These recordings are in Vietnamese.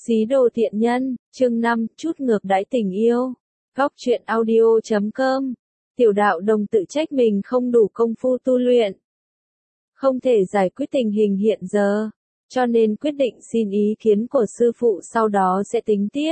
Xí đồ tiện nhân, chương 5, chút ngược đãi tình yêu. Góc truyện audio.com. Tiểu đạo đồng tự trách mình không đủ công phu tu luyện, không thể giải quyết tình hình hiện giờ, cho nên quyết định xin ý kiến của sư phụ sau đó sẽ tính tiếp.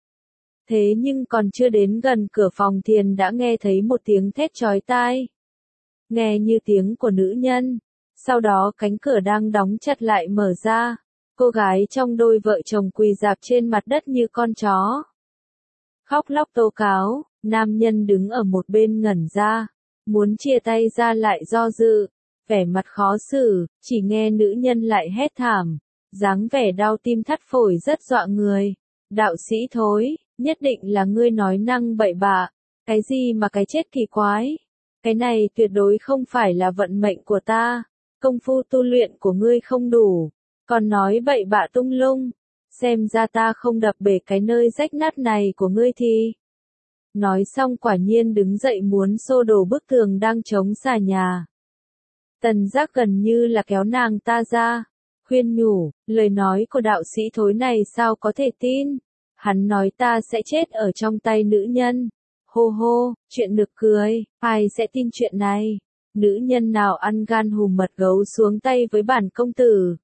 Thế nhưng còn chưa đến gần cửa phòng thiền đã nghe thấy một tiếng thét chói tai. Nghe như tiếng của nữ nhân, sau đó cánh cửa đang đóng chặt lại mở ra. Cô gái trong đôi vợ chồng quỳ rạp trên mặt đất như con chó, khóc lóc tố cáo. Nam nhân đứng ở một bên ngẩn ra, muốn chia tay ra lại do dự, vẻ mặt khó xử, chỉ nghe nữ nhân lại hét thảm, dáng vẻ đau tim thắt phổi rất dọa người. Đạo sĩ thối, nhất định là ngươi nói năng bậy bạ, cái gì mà cái chết kỳ quái, cái này tuyệt đối không phải là vận mệnh của ta, công phu tu luyện của ngươi không đủ, còn nói bậy bạ tung lung, xem ra ta không đập bể cái nơi rách nát này của ngươi thì. Nói xong quả nhiên đứng dậy muốn xô đổ bức tường đang chống xà nhà. Tần Giác gần như là kéo nàng ta ra, khuyên nhủ, lời nói của đạo sĩ thối này sao có thể tin, hắn nói ta sẽ chết ở trong tay nữ nhân. Hô hô, chuyện nực cười, ai sẽ tin chuyện này, nữ nhân nào ăn gan hùm mật gấu xuống tay với bản công tử.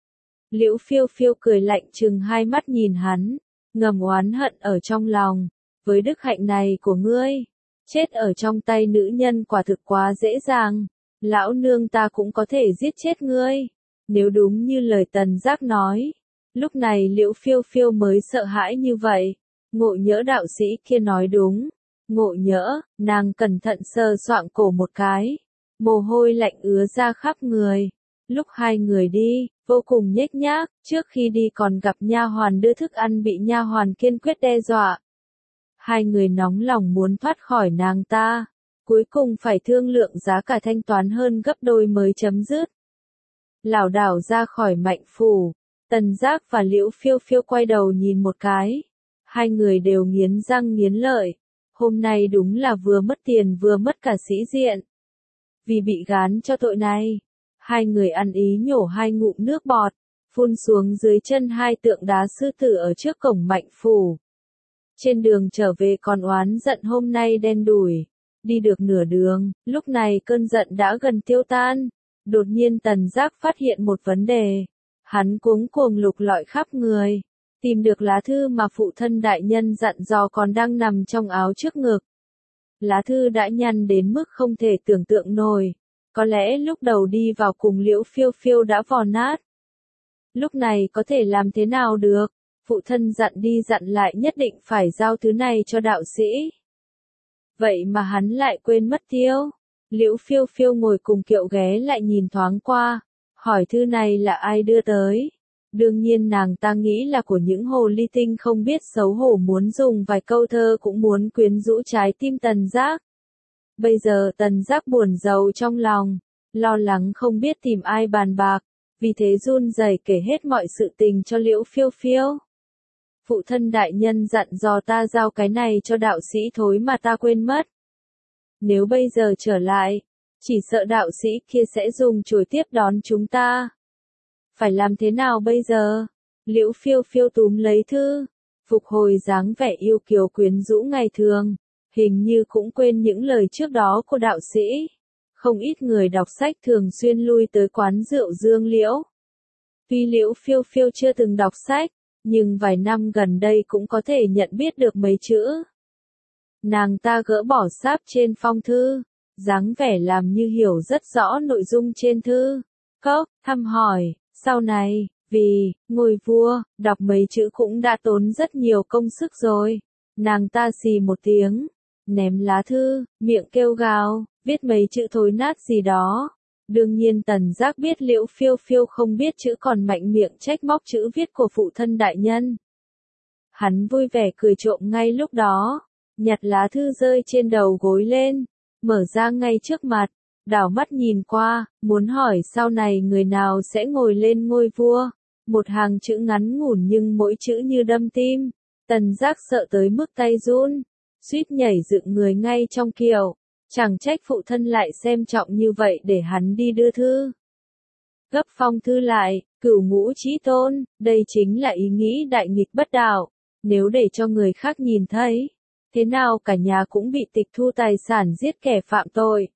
Liễu Phiêu Phiêu cười lạnh trừng hai mắt nhìn hắn, ngầm oán hận ở trong lòng, với đức hạnh này của ngươi, chết ở trong tay nữ nhân quả thực quá dễ dàng, lão nương ta cũng có thể giết chết ngươi, nếu đúng như lời Tần Giác nói. Lúc này Liễu Phiêu Phiêu mới sợ hãi như vậy, ngộ nhỡ đạo sĩ kia nói đúng, ngộ nhỡ, nàng cẩn thận sờ soạng cổ một cái, mồ hôi lạnh ứa ra khắp người. Lúc hai người đi, vô cùng nhếch nhác, trước khi đi còn gặp nha hoàn đưa thức ăn bị nha hoàn kiên quyết đe dọa. Hai người nóng lòng muốn thoát khỏi nàng ta, cuối cùng phải thương lượng giá cả thanh toán hơn gấp đôi mới chấm dứt. Lảo đảo ra khỏi Mạnh phủ, Tần Giác và Liễu Phiêu Phiêu quay đầu nhìn một cái, hai người đều nghiến răng nghiến lợi, hôm nay đúng là vừa mất tiền vừa mất cả sĩ diện. Vì bị gán cho tội này, hai người ăn ý nhổ hai ngụm nước bọt, phun xuống dưới chân hai tượng đá sư tử ở trước cổng Mạnh phủ. Trên đường trở về còn oán giận hôm nay đen đủi, đi được nửa đường, lúc này cơn giận đã gần tiêu tan, đột nhiên Tần Giác phát hiện một vấn đề, hắn cuống cuồng lục lọi khắp người, tìm được lá thư mà phụ thân đại nhân dặn dò còn đang nằm trong áo trước ngực. Lá thư đã nhăn đến mức không thể tưởng tượng nổi, có lẽ lúc đầu đi vào cùng Liễu Phiêu Phiêu đã vò nát. Lúc này có thể làm thế nào được, phụ thân dặn đi dặn lại nhất định phải giao thứ này cho đạo sĩ. Vậy mà hắn lại quên mất tiêu. Liễu Phiêu Phiêu ngồi cùng Kiệu ghé lại nhìn thoáng qua, hỏi thư này là ai đưa tới. Đương nhiên nàng ta nghĩ là của những hồ ly tinh không biết xấu hổ muốn dùng vài câu thơ cũng muốn quyến rũ trái tim Tần Giác. Bây giờ Tần Giác buồn rầu trong lòng, lo lắng không biết tìm ai bàn bạc, vì thế run rẩy kể hết mọi sự tình cho Liễu Phiêu Phiêu. Phụ thân đại nhân dặn dò ta giao cái này cho đạo sĩ thối mà ta quên mất. Nếu bây giờ trở lại, chỉ sợ đạo sĩ kia sẽ dùng chổi tiếp đón chúng ta. Phải làm thế nào bây giờ? Liễu Phiêu Phiêu túm lấy thư, phục hồi dáng vẻ yêu kiều quyến rũ ngày thường, hình như cũng quên những lời trước đó của đạo sĩ. Không ít người đọc sách thường xuyên lui tới quán rượu Dương Liễu. Tuy Liễu Phiêu Phiêu chưa từng đọc sách, nhưng vài năm gần đây cũng có thể nhận biết được mấy chữ. Nàng ta gỡ bỏ sáp trên phong thư, dáng vẻ làm như hiểu rất rõ nội dung trên thư. Cốc, thăm hỏi, sau này, vì, ngôi vua, đọc mấy chữ cũng đã tốn rất nhiều công sức rồi. Nàng ta xì một tiếng, ném lá thư, miệng kêu gào, viết mấy chữ thối nát gì đó. Đương nhiên Tần Giác biết Liễu Phiêu Phiêu không biết chữ còn mạnh miệng trách móc chữ viết của phụ thân đại nhân. Hắn vui vẻ cười trộm ngay lúc đó, nhặt lá thư rơi trên đầu gối lên, mở ra ngay trước mặt, đảo mắt nhìn qua, muốn hỏi sau này người nào sẽ ngồi lên ngôi vua. Một hàng chữ ngắn ngủn nhưng mỗi chữ như đâm tim. Tần Giác sợ tới mức tay run, suýt nhảy dựng người ngay trong kiệu. Chẳng trách phụ thân lại xem trọng như vậy để hắn đi đưa thư. Gấp phong thư lại, cửu ngũ chí tôn, đây chính là ý nghĩ đại nghịch bất đạo. Nếu để cho người khác nhìn thấy, thế nào cả nhà cũng bị tịch thu tài sản giết kẻ phạm tội.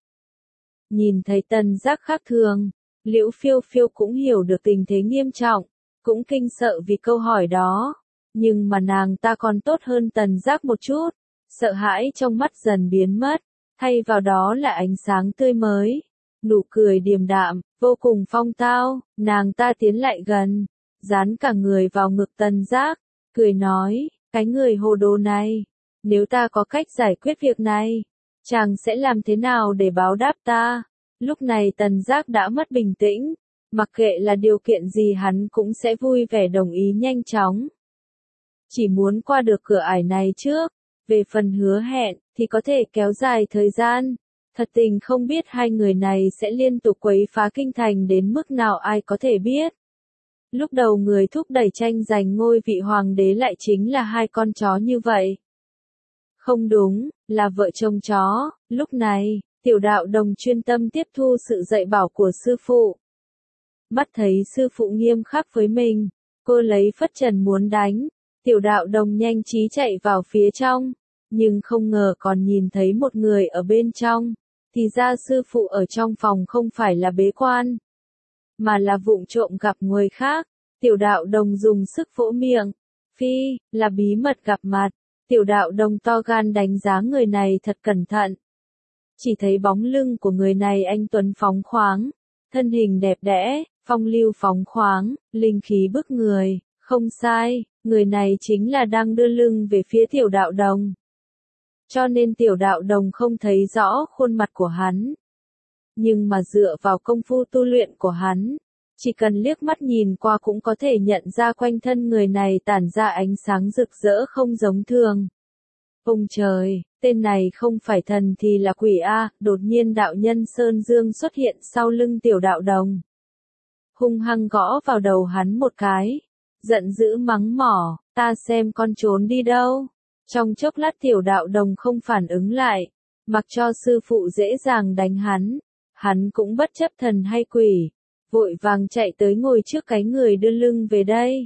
Nhìn thấy Tần Giác khác thường, Liễu Phiêu Phiêu cũng hiểu được tình thế nghiêm trọng, cũng kinh sợ vì câu hỏi đó. Nhưng mà nàng ta còn tốt hơn Tần Giác một chút, sợ hãi trong mắt dần biến mất, thay vào đó là ánh sáng tươi mới, nụ cười điềm đạm, vô cùng phong tao. Nàng ta tiến lại gần, dán cả người vào ngực Tần Giác, cười nói, cái người hồ đồ này, nếu ta có cách giải quyết việc này, chàng sẽ làm thế nào để báo đáp ta? Lúc này Tần Giác đã mất bình tĩnh, mặc kệ là điều kiện gì hắn cũng sẽ vui vẻ đồng ý nhanh chóng. Chỉ muốn qua được cửa ải này trước, về phần hứa hẹn, thì có thể kéo dài thời gian. Thật tình không biết hai người này sẽ liên tục quấy phá kinh thành đến mức nào ai có thể biết. Lúc đầu người thúc đẩy tranh giành ngôi vị hoàng đế lại chính là hai con chó như vậy. Không đúng, là vợ chồng chó. Lúc này, Tiểu Đạo Đồng chuyên tâm tiếp thu sự dạy bảo của sư phụ. Mắt thấy sư phụ nghiêm khắc với mình, cô lấy phất trần muốn đánh. Tiểu Đạo Đồng nhanh trí chạy vào phía trong, nhưng không ngờ còn nhìn thấy một người ở bên trong. Thì ra sư phụ ở trong phòng không phải là bế quan, mà là vụng trộm gặp người khác. Tiểu Đạo Đồng dùng sức vỗ miệng. Phi, là bí mật gặp mặt. Tiểu Đạo Đồng to gan đánh giá người này thật cẩn thận. Chỉ thấy bóng lưng của người này anh tuấn phóng khoáng, thân hình đẹp đẽ, phong lưu phóng khoáng, linh khí bức người. Không sai, người này chính là đang đưa lưng về phía Tiểu Đạo Đồng. Cho nên Tiểu Đạo Đồng không thấy rõ khuôn mặt của hắn. Nhưng mà dựa vào công phu tu luyện của hắn, chỉ cần liếc mắt nhìn qua cũng có thể nhận ra quanh thân người này tản ra ánh sáng rực rỡ không giống thường. Ông trời, tên này không phải thần thì là quỷ a. Đột nhiên đạo nhân Sơn Dương xuất hiện sau lưng Tiểu Đạo Đồng. Hung hăng gõ vào đầu hắn một cái, giận dữ mắng mỏ, ta xem con trốn đi đâu. Trong chốc lát Tiểu Đạo Đồng không phản ứng lại, mặc cho sư phụ dễ dàng đánh hắn cũng bất chấp thần hay quỷ, vội vàng chạy tới ngồi trước cái người đưa lưng về đây.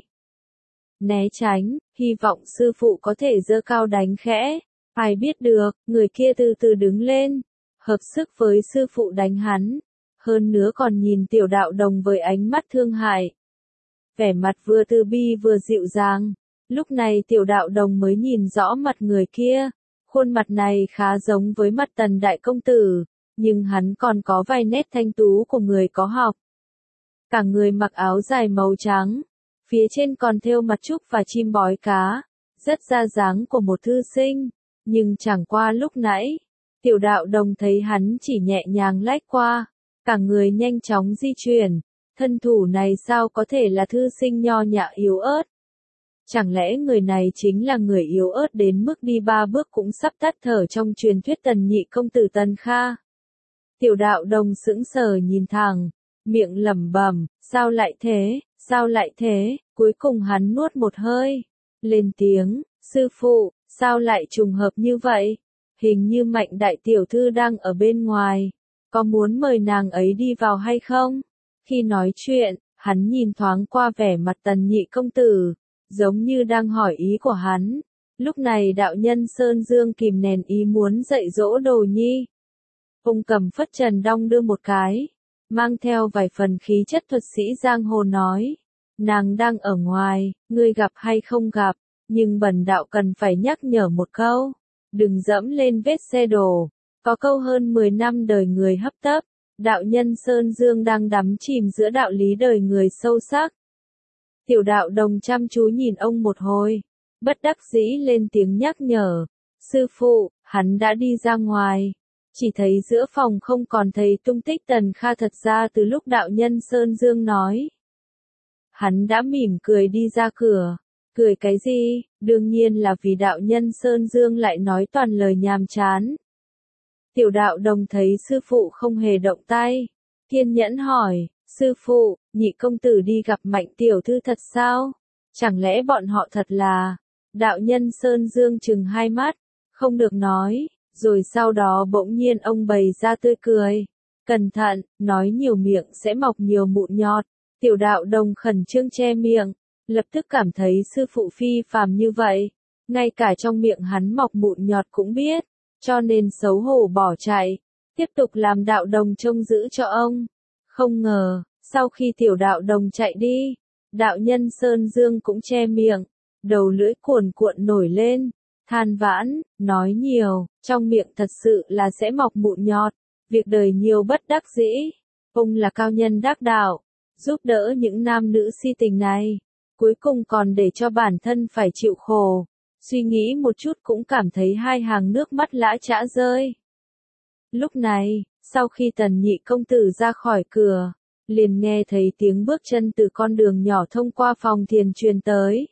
Né tránh, hy vọng sư phụ có thể giơ cao đánh khẽ. Ai biết được, người kia từ từ đứng lên, hợp sức với sư phụ đánh hắn. Hơn nữa còn nhìn Tiểu Đạo Đồng với ánh mắt thương hại. Vẻ mặt vừa từ bi vừa dịu dàng. Lúc này Tiểu Đạo Đồng mới nhìn rõ mặt người kia. Khuôn mặt này khá giống với mặt Tần Đại Công Tử, nhưng hắn còn có vài nét thanh tú của người có học. Cả người mặc áo dài màu trắng, phía trên còn thêu mặt trúc và chim bói cá, rất ra dáng của một thư sinh. Nhưng chẳng qua lúc nãy, Tiểu Đạo Đồng thấy hắn chỉ nhẹ nhàng lách qua, cả người nhanh chóng di chuyển. Thân thủ này sao có thể là thư sinh nho nhã yếu ớt? Chẳng lẽ người này chính là người yếu ớt đến mức đi 3 bước cũng sắp tắt thở trong truyền thuyết Tần Nhị Công Tử Tần Kha? Tiểu Đạo Đồng sững sờ nhìn thẳng, miệng lẩm bẩm, sao lại thế, sao lại thế? Cuối cùng hắn nuốt một hơi, lên tiếng, sư phụ, sao lại trùng hợp như vậy? Hình như Mạnh đại tiểu thư đang ở bên ngoài, có muốn mời nàng ấy đi vào hay không? Khi nói chuyện, hắn nhìn thoáng qua vẻ mặt Tần Nhị Công Tử, giống như đang hỏi ý của hắn. Lúc này đạo nhân Sơn Dương kìm nén ý muốn dạy dỗ Đồ Nhi. Ông cầm phất trần đong đưa một cái, mang theo vài phần khí chất thuật sĩ giang hồ nói. Nàng đang ở ngoài, ngươi gặp hay không gặp, nhưng bần đạo cần phải nhắc nhở một câu. Đừng dẫm lên vết xe đổ. Có câu hơn 10 năm đời người hấp tấp. Đạo nhân Sơn Dương đang đắm chìm giữa đạo lý đời người sâu sắc. Tiểu Đạo Đồng chăm chú nhìn ông một hồi, bất đắc dĩ lên tiếng nhắc nhở. Sư phụ, hắn đã đi ra ngoài. Chỉ thấy giữa phòng không còn thấy tung tích Tần Kha. Thật ra từ lúc đạo nhân Sơn Dương nói, hắn đã mỉm cười đi ra cửa. Cười cái gì? Đương nhiên là vì đạo nhân Sơn Dương lại nói toàn lời nhàm chán. Tiểu Đạo Đồng thấy sư phụ không hề động tay, kiên nhẫn hỏi, sư phụ, Nhị Công Tử đi gặp Mạnh tiểu thư thật sao? Chẳng lẽ bọn họ thật là? Đạo nhân Sơn Dương trừng hai mắt, không được nói, rồi sau đó bỗng nhiên ông bày ra tươi cười. Cẩn thận, nói nhiều miệng sẽ mọc nhiều mụn nhọt. Tiểu đạo đồng khẩn trương che miệng, lập tức cảm thấy sư phụ phi phàm như vậy. Ngay cả trong miệng hắn mọc mụn nhọt cũng biết, cho nên xấu hổ bỏ chạy, tiếp tục làm đạo đồng trông giữ cho ông. Không ngờ, sau khi tiểu đạo đồng chạy đi, đạo nhân Sơn Dương cũng che miệng, đầu lưỡi cuồn cuộn nổi lên, than vãn, nói nhiều, trong miệng thật sự là sẽ mọc mụn nhọt, việc đời nhiều bất đắc dĩ. Ông là cao nhân đắc đạo, giúp đỡ những nam nữ si tình này, cuối cùng còn để cho bản thân phải chịu khổ. Suy nghĩ một chút cũng cảm thấy hai hàng nước mắt lã chã rơi. Lúc này, sau khi Tần Nhị công tử ra khỏi cửa, liền nghe thấy tiếng bước chân từ con đường nhỏ thông qua phòng thiền truyền tới.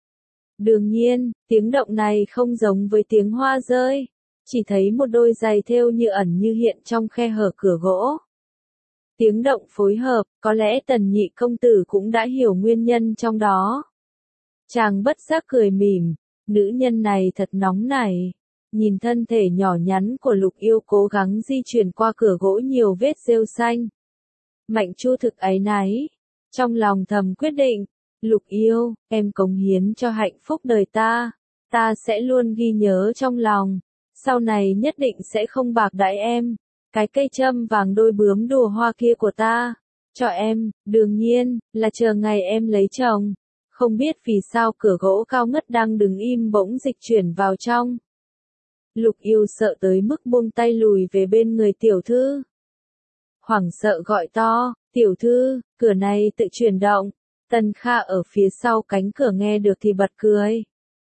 Đương nhiên, tiếng động này không giống với tiếng hoa rơi, chỉ thấy một đôi giày thêu như ẩn như hiện trong khe hở cửa gỗ. Tiếng động phối hợp, có lẽ Tần Nhị công tử cũng đã hiểu nguyên nhân trong đó. Chàng bất giác cười mỉm, nữ nhân này thật nóng nảy. Nhìn thân thể nhỏ nhắn của Lục Yêu cố gắng di chuyển qua cửa gỗ nhiều vết rêu xanh. Mạnh Chu thực áy náy, trong lòng thầm quyết định, Lục Yêu, em cống hiến cho hạnh phúc đời ta sẽ luôn ghi nhớ trong lòng, sau này nhất định sẽ không bạc đãi em, cái cây châm vàng đôi bướm đùa hoa kia của ta, cho em, đương nhiên, là chờ ngày em lấy chồng. Không biết vì sao cửa gỗ cao ngất đang đứng im bỗng dịch chuyển vào trong. Lục Yêu sợ tới mức buông tay lùi về bên người tiểu thư. Hoảng sợ gọi to, tiểu thư, cửa này tự chuyển động. Tần Kha ở phía sau cánh cửa nghe được thì bật cười.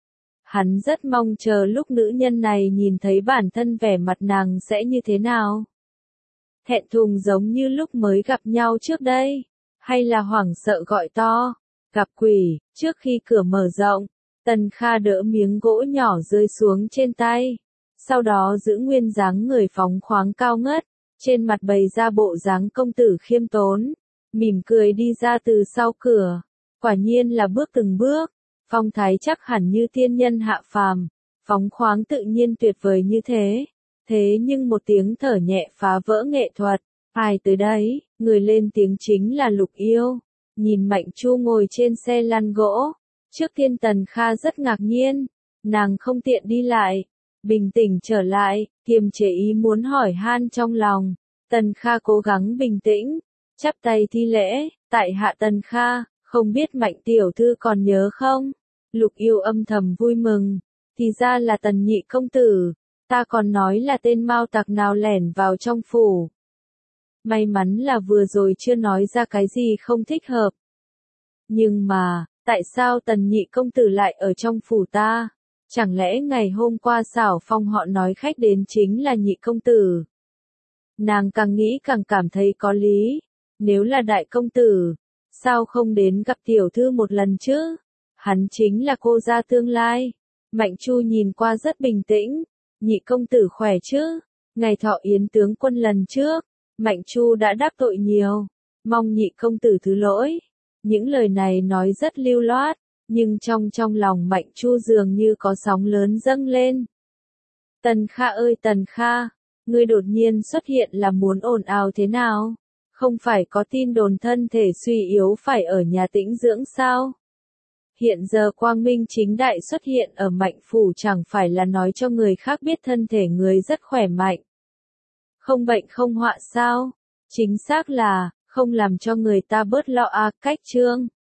Hắn rất mong chờ lúc nữ nhân này nhìn thấy bản thân vẻ mặt nàng sẽ như thế nào. Thẹn thùng giống như lúc mới gặp nhau trước đây, hay là hoảng sợ gọi to, gặp quỷ. Trước khi cửa mở rộng, Tần Kha đỡ miếng gỗ nhỏ rơi xuống trên tay, sau đó giữ nguyên dáng người phóng khoáng cao ngất, trên mặt bày ra bộ dáng công tử khiêm tốn, mỉm cười đi ra từ sau cửa. Quả nhiên là bước từng bước, phong thái chắc hẳn như tiên nhân hạ phàm, phóng khoáng tự nhiên tuyệt vời như thế. Thế nhưng một tiếng thở nhẹ phá vỡ nghệ thuật. Ai tới đấy? Người lên tiếng chính là Lục Yêu. Nhìn Mạnh Chu ngồi trên xe lăn gỗ, trước tiên Tần Kha rất ngạc nhiên, nàng không tiện đi lại, bình tĩnh trở lại, kiềm chế ý muốn hỏi han trong lòng. Tần Kha cố gắng bình tĩnh, chắp tay thi lễ, tại hạ Tần Kha, không biết Mạnh tiểu thư còn nhớ không? Lục Yêu âm thầm vui mừng, thì ra là Tần Nhị công tử, ta còn nói là tên mao tặc nào lẻn vào trong phủ. May mắn là vừa rồi chưa nói ra cái gì không thích hợp. Nhưng mà, tại sao Tần Nhị công tử lại ở trong phủ ta? Chẳng lẽ ngày hôm qua Xảo Phong họ nói khách đến chính là Nhị công tử? Nàng càng nghĩ càng cảm thấy có lý. Nếu là đại công tử, sao không đến gặp tiểu thư một lần chứ? Hắn chính là cô gia tương lai. Mạnh Chu nhìn qua rất bình tĩnh. Nhị công tử khỏe chứ? Ngày thọ yến tướng quân lần trước, Mạnh Chu đã đáp tội nhiều, mong Nhị công tử thứ lỗi. Những lời này nói rất lưu loát, nhưng trong lòng Mạnh Chu dường như có sóng lớn dâng lên. Tần Kha ơi Tần Kha, ngươi đột nhiên xuất hiện là muốn ồn ào thế nào? Không phải có tin đồn thân thể suy yếu phải ở nhà tĩnh dưỡng sao? Hiện giờ quang minh chính đại xuất hiện ở Mạnh phủ chẳng phải là nói cho người khác biết thân thể người rất khỏe mạnh. Không bệnh không họa sao? Chính xác là, không làm cho người ta bớt lo cách chương.